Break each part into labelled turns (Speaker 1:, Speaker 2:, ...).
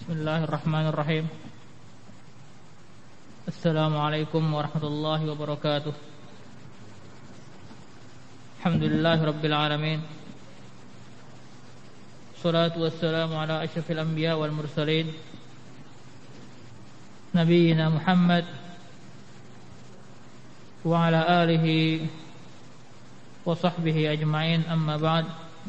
Speaker 1: Bismillahirrahmanirrahim. Assalamualaikum warahmatullahi wabarakatuh. Alhamdulillahirabbil alamin. Shalatu wassalamu ala asyrafil anbiya wal mursalin, nabiyina Muhammad wa ala alihi wa sahbihi ajma'in, amma ba'd.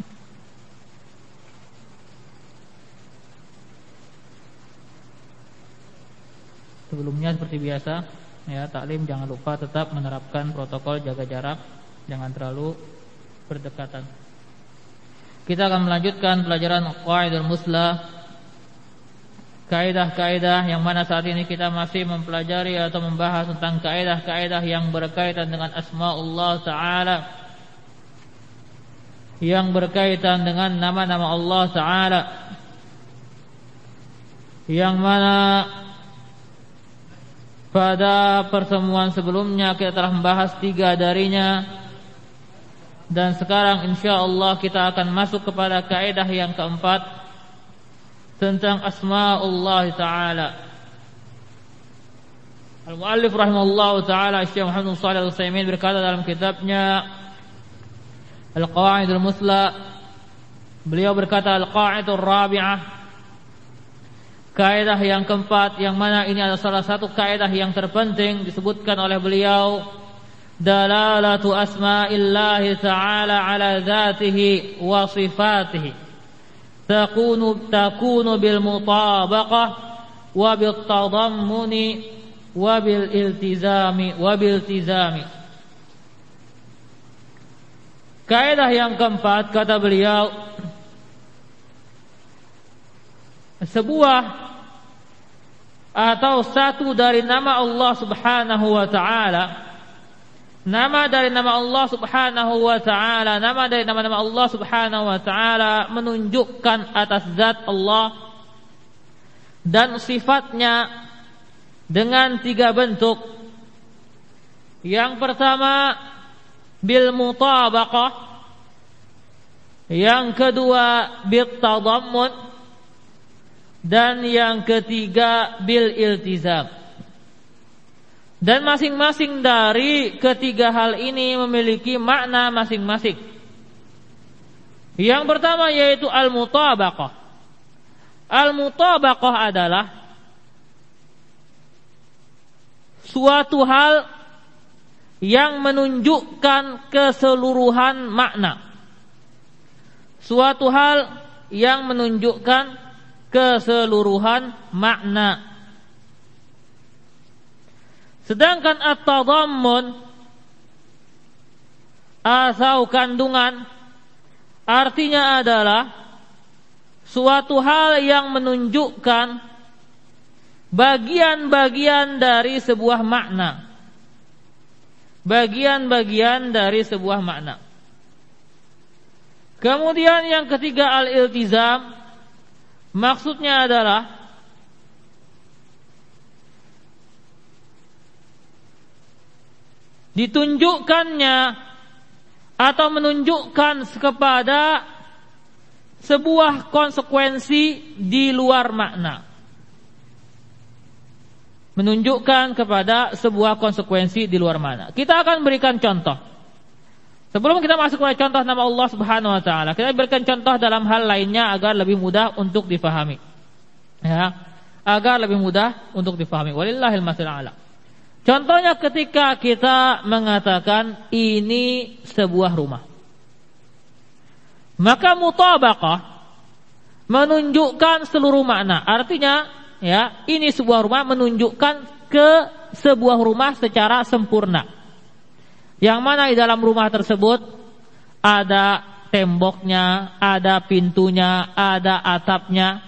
Speaker 1: Sebelumnya seperti biasa ya, taklim jangan lupa tetap menerapkan protokol jaga jarak, jangan terlalu berdekatan. Kita akan melanjutkan pelajaran Qawaidul Muslah, kaidah-kaidah yang mana saat ini kita masih mempelajari atau membahas tentang kaidah-kaidah yang berkaitan dengan asmaullah ta'ala, yang berkaitan dengan nama-nama Allah ta'ala, yang mana pada pertemuan sebelumnya kita telah membahas 3 darinya. Dan sekarang insyaallah kita akan masuk kepada kaidah yang keempat tentang asmaullah ta'ala. Al-muallif rahimahullah ta'ala Syekh Muhammad Shalih Al-Utsaimin berkata dalam kitabnya Al-Qawaidul Muslah, beliau berkata Al-Qaidatur Rabi'ah, kaidah yang keempat, yang mana ini adalah salah satu kaidah yang terpenting disebutkan oleh beliau, dalalatu asma'illahi ta'ala ala dzatihi wa sifatihi takunu bil mutabaqah wa bil tadammuni wa bil iltizami. Kaidah yang keempat, kata beliau, sebuah atau satu dari nama Allah Subhanahu wa ta'ala, nama dari nama Allah Subhanahu wa ta'ala, nama dari nama-nama Allah Subhanahu wa ta'ala menunjukkan atas zat Allah dan sifatnya dengan 3 bentuk. Yang pertama bil mutabaqah, yang kedua bil tadammun, dan yang ketiga bil iltizam. Dan masing-masing dari ketiga hal ini memiliki makna masing-masing. Yang pertama yaitu al-mutabaqah. Al-mutabaqah adalah suatu hal yang menunjukkan keseluruhan makna. Suatu hal yang menunjukkan keseluruhan makna. Sedangkan at-tadammun atau kandungan artinya adalah suatu hal yang menunjukkan bagian-bagian dari sebuah makna. Bagian-bagian dari sebuah makna. Kemudian yang ketiga al-iltizam, maksudnya adalah ditunjukkannya atau menunjukkan kepada sebuah konsekuensi di luar makna. Menunjukkan kepada sebuah konsekuensi di luar makna. Kita akan berikan contoh. Sebelum kita masuk pada contoh nama Allah Subhanahu wa ta'ala, kita berikan contoh dalam hal lainnya agar lebih mudah untuk difahami. Ya, agar lebih mudah untuk difahami. Walillahil mathalul a'la. Contohnya ketika kita mengatakan ini sebuah rumah. Maka mutabaqah menunjukkan seluruh makna. Artinya, ya, ini sebuah rumah menunjukkan ke sebuah rumah secara sempurna. Yang mana di dalam rumah tersebut ada temboknya, ada pintunya, ada atapnya.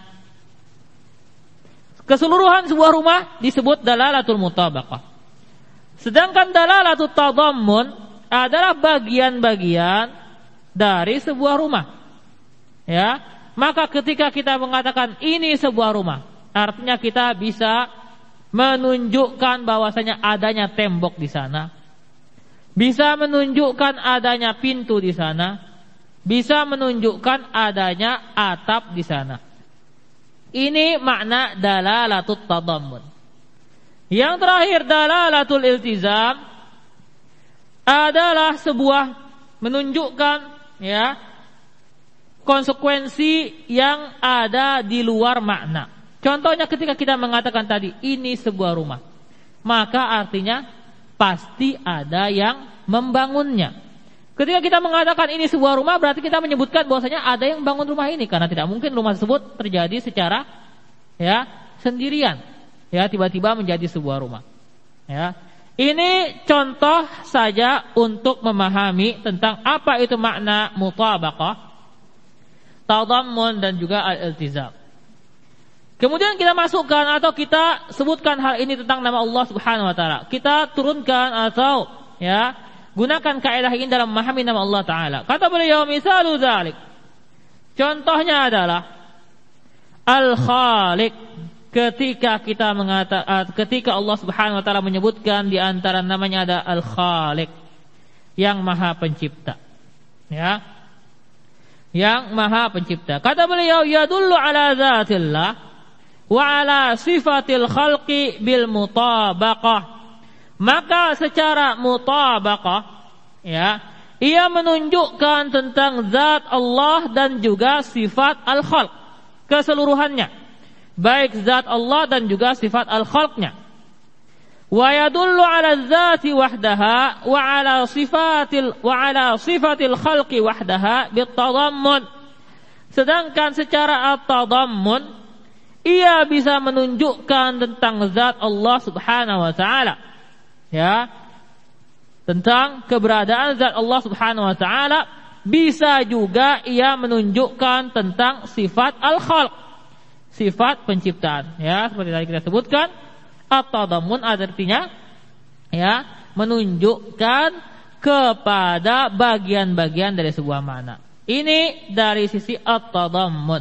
Speaker 1: Keseluruhan sebuah rumah disebut dalalatul mutabaqah. Sedangkan dalalatul tadammun adalah bagian-bagian dari sebuah rumah. Ya, maka ketika kita mengatakan ini sebuah rumah, artinya kita bisa menunjukkan bahwasanya adanya tembok di sana, bisa menunjukkan adanya pintu di sana, bisa menunjukkan adanya atap di sana. Ini makna dalalatut tadammun. Yang terakhir dalalatul iltizam adalah sebuah menunjukkan ya konsekuensi yang ada di luar makna. Contohnya ketika kita mengatakan tadi ini sebuah rumah, maka artinya pasti ada yang membangunnya. Ketika kita mengatakan ini sebuah rumah, berarti kita menyebutkan bahwasanya ada yang bangun rumah ini, karena tidak mungkin rumah tersebut terjadi secara ya sendirian, ya tiba-tiba menjadi sebuah rumah. Ya, ini contoh saja untuk memahami tentang apa itu makna mutabaqah, tadammun dan juga al-iltizam. Kemudian kita masukkan atau kita sebutkan hal ini tentang nama Allah Subhanahu wa taala. Kita turunkan atau ya gunakan kaidah ini dalam memahami nama Allah taala. Kata beliau, misalu dzalik. Contohnya adalah Al-Khaliq. Ketika Allah Subhanahu wa taala menyebutkan di antara namanya ada Al-Khaliq, yang Maha Pencipta. Ya. Yang Maha Pencipta. Kata beliau, yadullu ala dzatillah wa ala sifatil khalqi bil mutabaqah. Maka secara mutabaqah ya, ia menunjukkan tentang zat Allah dan juga sifat al-khalq keseluruhannya. Baik zat Allah dan juga sifat al-khalqnya. Wa yadullu 'ala dzati wahdaha wa 'ala sifatil khalqi wahdaha bitadammun. Sedangkan secara at-tadammun ia bisa menunjukkan tentang zat Allah Subhanahu wa taala. Ya. Tentang keberadaan zat Allah Subhanahu wa taala, bisa juga ia menunjukkan tentang sifat al-khalq. Sifat penciptaan, ya seperti tadi kita sebutkan, at-tadammun artinya ya menunjukkan kepada bagian-bagian dari sebuah makna. Ini dari sisi at-tadammun.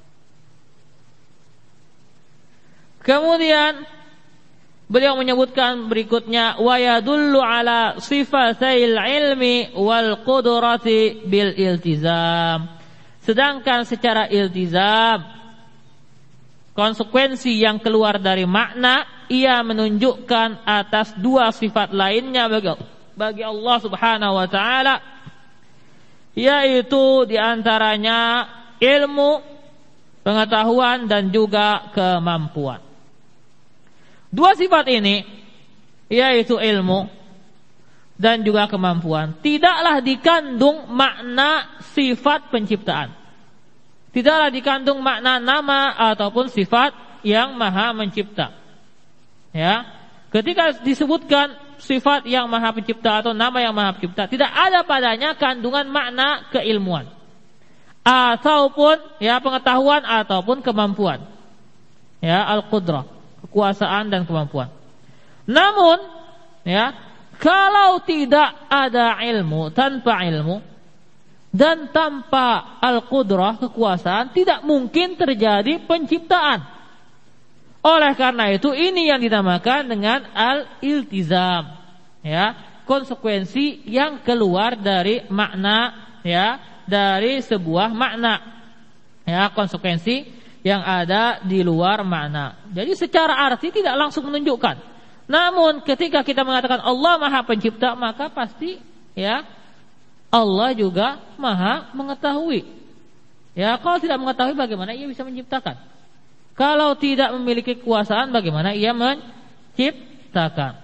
Speaker 1: Kemudian beliau menyebutkan berikutnya, wa yadullu ala sifatil ilmi wal qudrati bil iltizam. Sedangkan secara iltizam, konsekuensi yang keluar dari makna, ia menunjukkan atas dua sifat lainnya bagi Allah Subhanahu wa taala, yaitu diantaranya ilmu, pengetahuan dan juga kemampuan. Dua sifat ini, yaitu ilmu dan juga kemampuan, tidaklah dikandung makna sifat penciptaan. Tidaklah dikandung makna nama ataupun sifat yang Maha Mencipta. Ya, ketika disebutkan sifat yang Maha Pencipta atau nama yang Maha Pencipta, tidak ada padanya kandungan makna keilmuan ataupun ya pengetahuan ataupun kemampuan. Ya, al-qudrah, kekuasaan dan kemampuan. Namun, ya, kalau tidak ada ilmu, tanpa ilmu dan tanpa al-qudrah, kekuasaan, tidak mungkin terjadi penciptaan. Oleh karena itu, ini yang dinamakan dengan al-iltizam, ya, konsekuensi yang keluar dari makna, ya, dari sebuah makna, ya, konsekuensi yang ada di luar makna. Jadi secara arti tidak langsung menunjukkan. Namun ketika kita mengatakan Allah Maha Pencipta, maka pasti ya Allah juga Maha mengetahui. Ya, kalau tidak mengetahui bagaimana ia bisa menciptakan? Kalau tidak memiliki kekuasaan bagaimana ia menciptakan?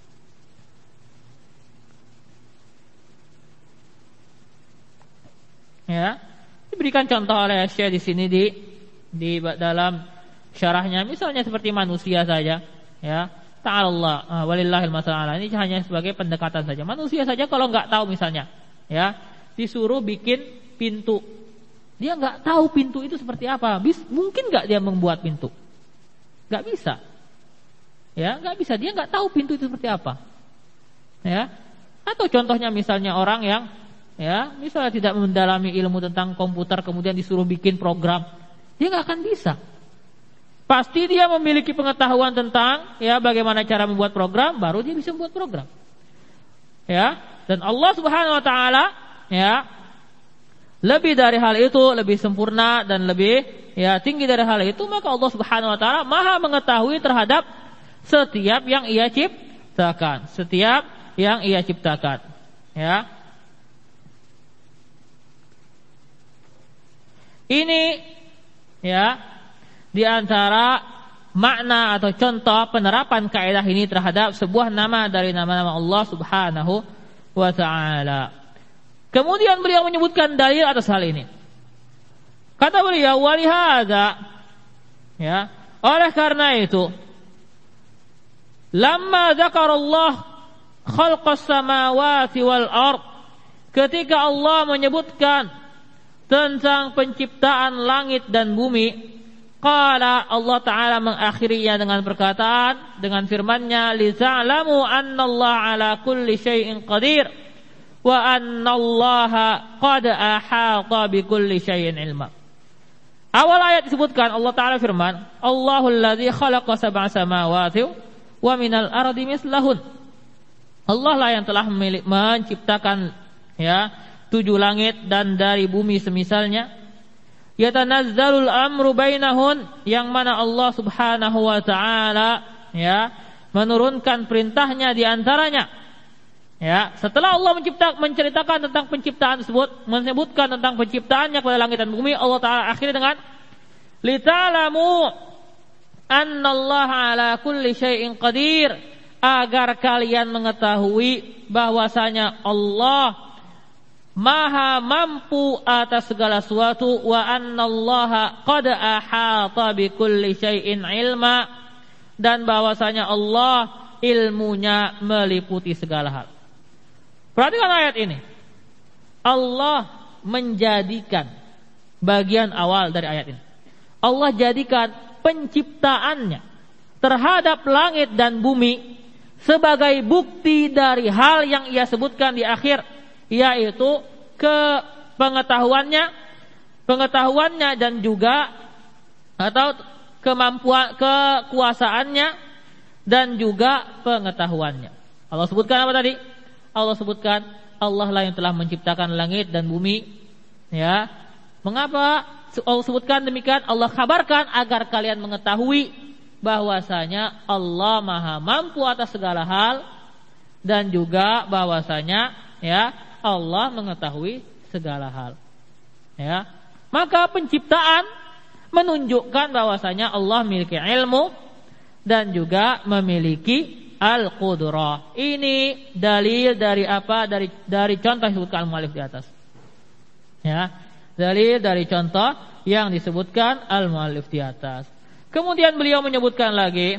Speaker 1: Ya, diberikan contoh oleh Syekh di sini di dalam syarahnya, misalnya seperti manusia saja, ya. Ta'ala walillahil mas'ala. Ini hanya sebagai pendekatan saja. Manusia saja kalau nggak tahu misalnya, ya, disuruh bikin pintu, dia nggak tahu pintu itu seperti apa. Mungkin nggak dia membuat pintu? Nggak bisa, ya, nggak bisa. Dia nggak tahu pintu itu seperti apa, ya. Atau contohnya misalnya orang yang, ya, misalnya tidak mendalami ilmu tentang komputer, kemudian disuruh bikin program, dia nggak akan bisa. Pasti dia memiliki pengetahuan tentang, ya, bagaimana cara membuat program, baru dia bisa membuat program, ya. Dan Allah Subhanahu wa taala, ya, lebih dari hal itu, lebih sempurna dan lebih tinggi dari hal itu, maka Allah Subhanahu wa taala Maha mengetahui terhadap setiap yang Ia ciptakan, ya. Ini di antara makna atau contoh penerapan kaidah ini terhadap sebuah nama dari nama-nama Allah Subhanahu wa taala. Kemudian beliau menyebutkan dalil atas hal ini. Kata beliau, walihada, oleh karena itu, lamma dzakarallah khalqas samawati wal ard, ketika Allah menyebutkan tentang penciptaan langit dan bumi, qala, Allah Ta'ala mengakhirinya dengan perkataan, dengan firman-Nya, liza'lamu annallaha ala kulli syai'in qadir wa annallaha qad ahata bi kulli syai'in ilma. Awal ayat disebutkan Allah Ta'ala firman, Allahul ladzi khalaqa sab'a samawati wa minal ardi mislahun. Allah lah yang telah menciptakan 7 langit dan dari bumi semisalnya. Yatanazzalul amru bainahun, yang mana Allah Subhanahu wa taala menurunkan perintahnya di antaranya. Setelah Allah menceritakan tentang penciptaan tersebut, menyebutkan tentang penciptaannya pada langit dan bumi, Allah Ta'ala akhiri dengan lita'lamu annallaha ala kulli syai'in qadir, agar kalian mengetahui bahwasanya Allah Maha mampu atas segala sesuatu, wa annallaha qad ahata bi kulli syai'in ilma, dan bahwasanya Allah ilmunya meliputi segala hal. Perhatikan ayat ini. Allah menjadikan bagian awal dari ayat ini. Allah jadikan penciptaannya terhadap langit dan bumi sebagai bukti dari hal yang Ia sebutkan di akhir, yaitu pengetahuannya dan juga atau kekuasaannya dan juga pengetahuannya. Allah sebutkan apa tadi? Allah sebutkan Allah lah yang telah menciptakan langit dan bumi. Mengapa Allah sebutkan demikian? Allah kabarkan agar kalian mengetahui bahwasanya Allah Maha mampu atas segala hal, dan juga bahwasanya Allah mengetahui segala hal. Maka penciptaan menunjukkan bahwasanya Allah memiliki ilmu dan juga memiliki al-qudrah. Ini dalil dari apa? Dari contoh yang disebutkan al-muallif di atas. Dalil dari contoh yang disebutkan al-muallif di atas. Kemudian beliau menyebutkan lagi,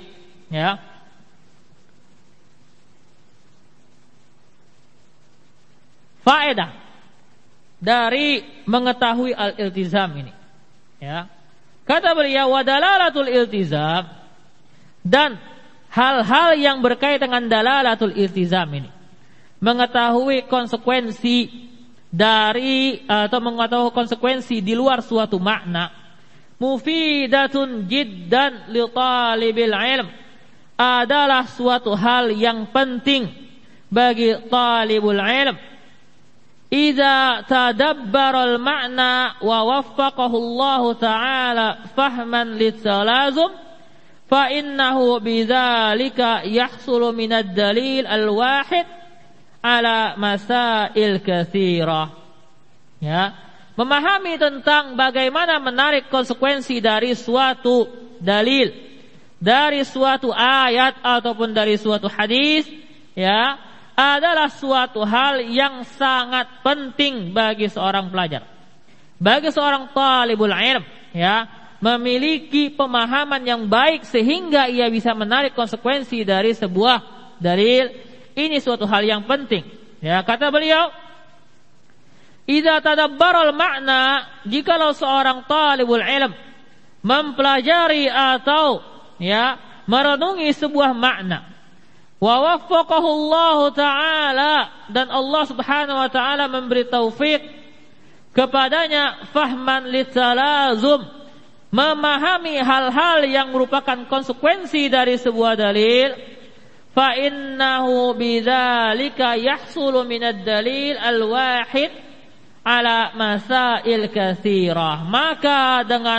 Speaker 1: faedah dari mengetahui al-iltizam ini. Kata beliau, wa dalalatul iltizam, dan hal-hal yang berkaitan dengan dalalatul iltizam ini, mengetahui konsekuensi dari atau mengetahui konsekuensi di luar suatu makna, mufidatun jiddan li talibil ilm, adalah suatu hal yang penting bagi talibul ilm. Idza tadabbara al-ma'na wa waffaqahu Allah Ta'ala fahman lit-talazum, fa innahu bidzalika yahsulu minad dalil al-wahid ala masail katsirah. Memahami tentang bagaimana menarik konsekuensi dari suatu dalil, dari suatu ayat ataupun dari suatu hadis, adalah suatu hal yang sangat penting bagi seorang pelajar, bagi seorang talibul ilm, memiliki pemahaman yang baik sehingga ia bisa menarik konsekuensi dari sebuah dalil. Ini suatu hal yang penting. Kata beliau, idza tadabbaral makna, jikalau seorang talibul ilm mempelajari atau merenungi sebuah makna, wa waffaqahu Allah Ta'ala, dan Allah Subhanahu wa taala memberi taufik kepadanya, fahman litalazum, memahami hal-hal yang merupakan konsekuensi dari sebuah dalil, fa innahu bidzalika yahsulu minad dalil al-wahid ala masail katsirah, maka dengan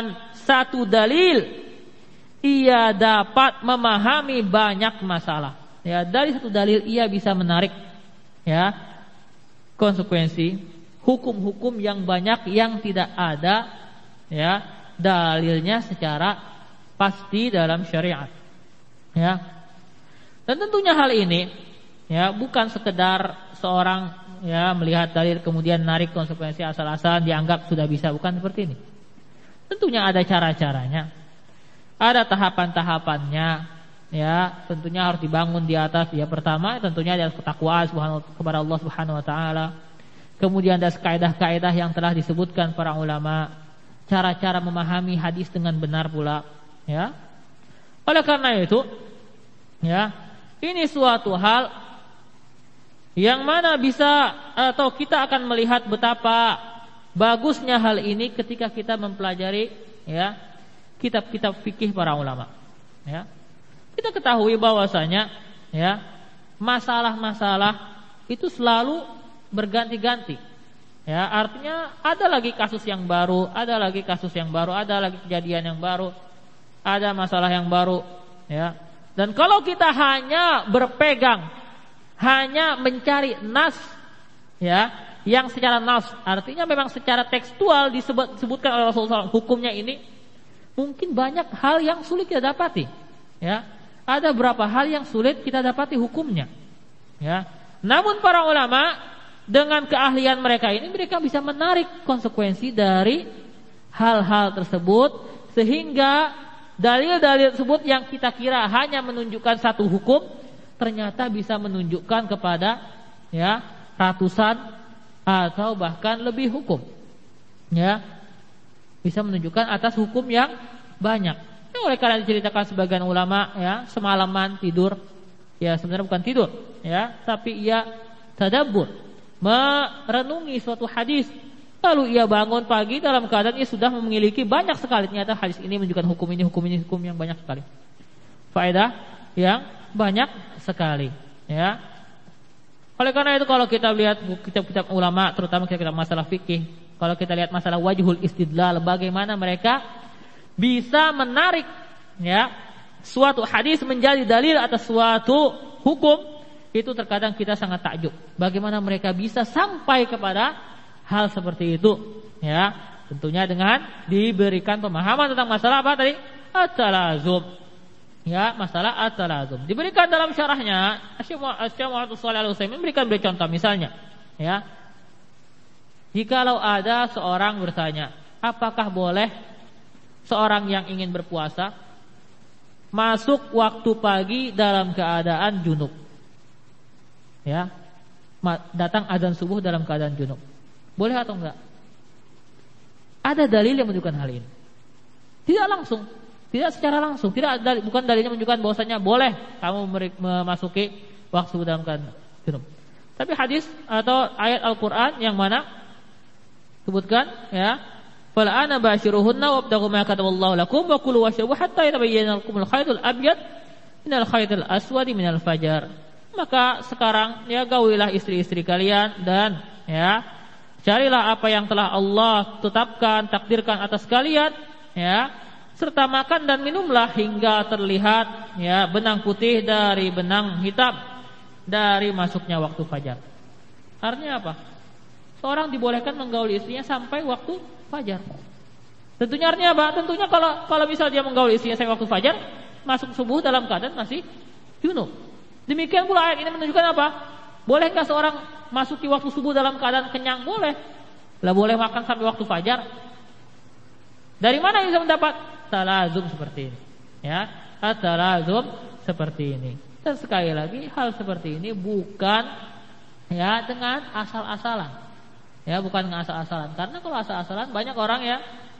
Speaker 1: satu dalil ia dapat memahami banyak masalah. Ya, dari satu dalil ia bisa menarik ya konsekuensi hukum-hukum yang banyak yang tidak ada ya dalilnya secara pasti dalam syariat. Ya. Dan tentunya hal ini ya bukan sekedar seorang ya melihat dalil kemudian narik konsekuensi asal-asalan dianggap sudah bisa, bukan seperti ini. Tentunya ada cara-caranya, ada tahapan-tahapannya, ya tentunya harus dibangun di atas ya pertama tentunya ada ketakwaan kepada Allah Subhanahu Wa Taala, kemudian ada kaidah-kaidah yang telah disebutkan para ulama, cara-cara memahami hadis dengan benar pula, ya. Oleh karena itu, ya ini suatu hal yang mana bisa atau kita akan melihat betapa bagusnya hal ini ketika kita mempelajari ya kitab-kitab fikih para ulama. Ya. Kita ketahui bahwasanya ya masalah-masalah itu selalu berganti-ganti. Ya, artinya ada lagi kasus yang baru, ada lagi kasus yang baru, ada lagi kejadian yang baru, ada masalah yang baru, ya. Dan kalau kita hanya berpegang, hanya mencari nas, ya, yang secara nas, artinya memang secara tekstual disebutkan oleh Rasulullah hukumnya ini, mungkin banyak hal yang sulit kita dapati, ya. Ada beberapa hal yang sulit kita dapati hukumnya, ya. Namun para ulama dengan keahlian mereka ini, mereka bisa menarik konsekuensi dari hal-hal tersebut sehingga dalil-dalil tersebut yang kita kira hanya menunjukkan satu hukum ternyata bisa menunjukkan kepada ya ratusan atau bahkan lebih hukum, ya bisa menunjukkan atas hukum yang banyak. Ya, oleh karena diceritakan sebagian ulama ya semalaman tidur, ya sebenarnya bukan tidur, ya tapi ia tadabbur, merenungi suatu hadis. Lalu ia bangun pagi dalam keadaan ia sudah memiliki banyak sekali, ternyata hadis ini menunjukkan hukum ini, hukum ini, hukum yang banyak sekali. Faedah yang banyak sekali, ya. Oleh karena itu kalau kita lihat kitab-kitab ulama, terutama kitab masalah fikih, kalau kita lihat masalah wajhul istidlal, bagaimana mereka bisa menarik ya suatu hadis menjadi dalil atas suatu hukum, itu terkadang kita sangat takjub. Bagaimana mereka bisa sampai kepada hal seperti itu, ya. Tentunya dengan diberikan pemahaman tentang masalah apa tadi? At-talazum. Ya, masalah at-talazum. Diberikan dalam syarahnya Syekh Muhammad Shalih Al-Utsaimin memberikan contoh misalnya, ya. Jikalau ada seorang bertanya, apakah boleh seorang yang ingin berpuasa masuk waktu pagi dalam keadaan junub? Ya. Datang azan subuh dalam keadaan junub. Boleh atau enggak? Ada dalil yang menunjukkan hal ini. Tidak langsung, tidak secara langsung, bukan dalilnya menunjukkan bahwasanya boleh kamu memasuki waktu dalam keadaan junub. Tapi hadis atau ayat Al-Qur'an yang mana sebutkan ya, "Fala ana bashiruhunna wabtaghu ma kataballahu lakum wa kulu washrabu hatta yatabayyana lakumul khaytul abyad minal khaytil aswadi minal fajar." Maka sekarang ya gaulilah istri-istri kalian dan ya carilah apa yang telah Allah tetapkan, takdirkan atas kalian, ya, serta makan dan minumlah hingga terlihat ya benang putih dari benang hitam dari masuknya waktu fajar. Artinya apa? Seorang dibolehkan menggauli istrinya sampai waktu fajar. Tentunya artinya apa? Tentunya kalau misal dia menggauli istrinya sampai waktu fajar, masuk subuh dalam keadaan masih junub. Demikian pula ayat ini menunjukkan apa? Bolehkah seorang masuki waktu subuh dalam keadaan kenyang? Boleh. Lah boleh makan sampai waktu fajar. Dari mana bisa mendapat talazum seperti ini? Ya, talazum seperti ini. Dan sekali lagi hal seperti ini bukan ya dengan asal-asalan. Ya, bukan dengan asal-asalan. Karena kalau asal-asalan banyak orang ya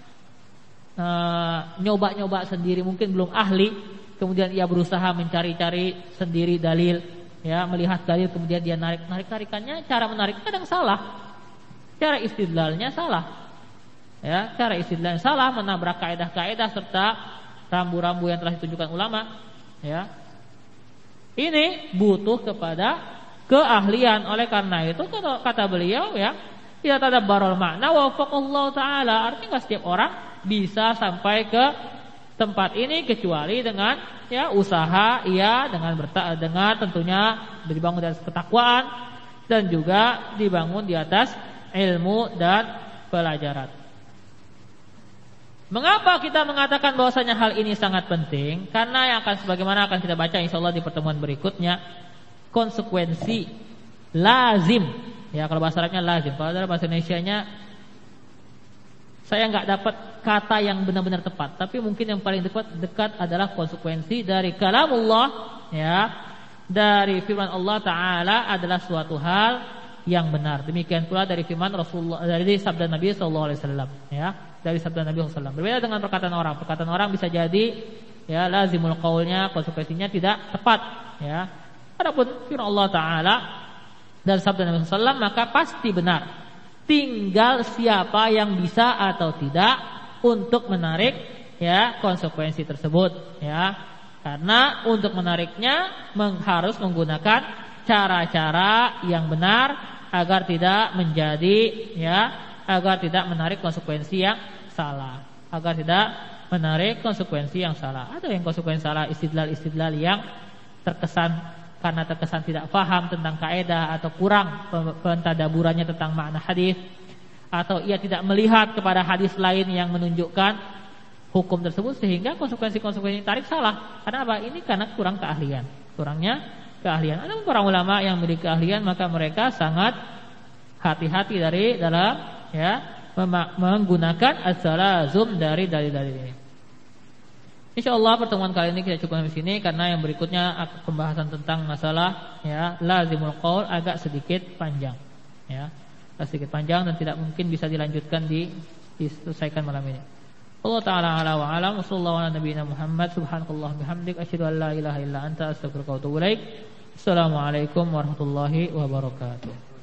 Speaker 1: nyoba-nyoba sendiri, mungkin belum ahli, kemudian ia berusaha mencari-cari sendiri dalil. Ya, melihat dalil kemudian dia narik-narikannya, cara menarik kadang salah. Cara istidlalnya salah. Ya, cara istidlalnya salah, menabrak kaidah-kaidah serta rambu-rambu yang telah ditunjukkan ulama, ya. Ini butuh kepada keahlian. Oleh karena itu kata beliau ya, tidak tadabbarul makna wa wafaqallahu taala. Artinya setiap orang bisa sampai ke tempat ini kecuali dengan ya usaha, dengan tentunya dibangun di atas ketakwaan dan juga dibangun di atas ilmu dan pelajaran. Mengapa kita mengatakan bahwasanya hal ini sangat penting? Karena yang sebagaimana akan kita baca insyaallah di pertemuan berikutnya, konsekuensi lazim. Ya, kalau bahasa Arabnya lazim, kalau dalam bahasa Indonesianya saya nggak dapat kata yang benar-benar tepat, tapi mungkin yang paling dekat adalah konsekuensi dari kalamullah, ya, dari firman Allah Taala adalah suatu hal yang benar. Demikian pula dari firman Rasulullah, dari sabda Nabi Sallallahu Alaihi Wasallam, ya, dari sabda Nabi Sallallahu Alaihi Wasallam. Berbeda dengan perkataan orang. Perkataan orang bisa jadi, ya, lazimul qaulnya, konsekuensinya tidak tepat, ya. Adapun firman Allah Taala dan sabda Nabi Sallallahu Alaihi Wasallam maka pasti benar. Tinggal siapa yang bisa atau tidak untuk menarik, ya, konsekuensi tersebut, ya. Karena untuk menariknya harus menggunakan cara-cara yang benar agar tidak menjadi, ya, agar tidak menarik konsekuensi yang salah, agar tidak menarik konsekuensi yang salah. Ada yang konsekuensi salah istidlal yang karena terkesan tidak paham tentang kaidah atau kurang pentadaburannya tentang makna hadis, atau ia tidak melihat kepada hadis lain yang menunjukkan hukum tersebut sehingga konsekuensi tarik salah. Karena apa? Ini karena kurangnya keahlian. Ada para ulama yang memiliki keahlian maka mereka sangat hati-hati dalam ya menggunakan as-salazum dari dalil-dalil ini. Insyaallah pertemuan kali ini kita cukupkan di sini karena yang berikutnya pembahasan tentang masalah ya lazimul qaul agak sedikit panjang, ya, sedikit panjang dan tidak mungkin bisa dilanjutkan diselesaikan malam ini. Allah taala ala wa alam, sallallahu ala nabiyina Muhammad, subhanakallah bihamdik, asyhadu an la ilaha illa anta, astaghfiruka wa atubu ilaik. Assalamualaikum warahmatullahi wabarakatuh.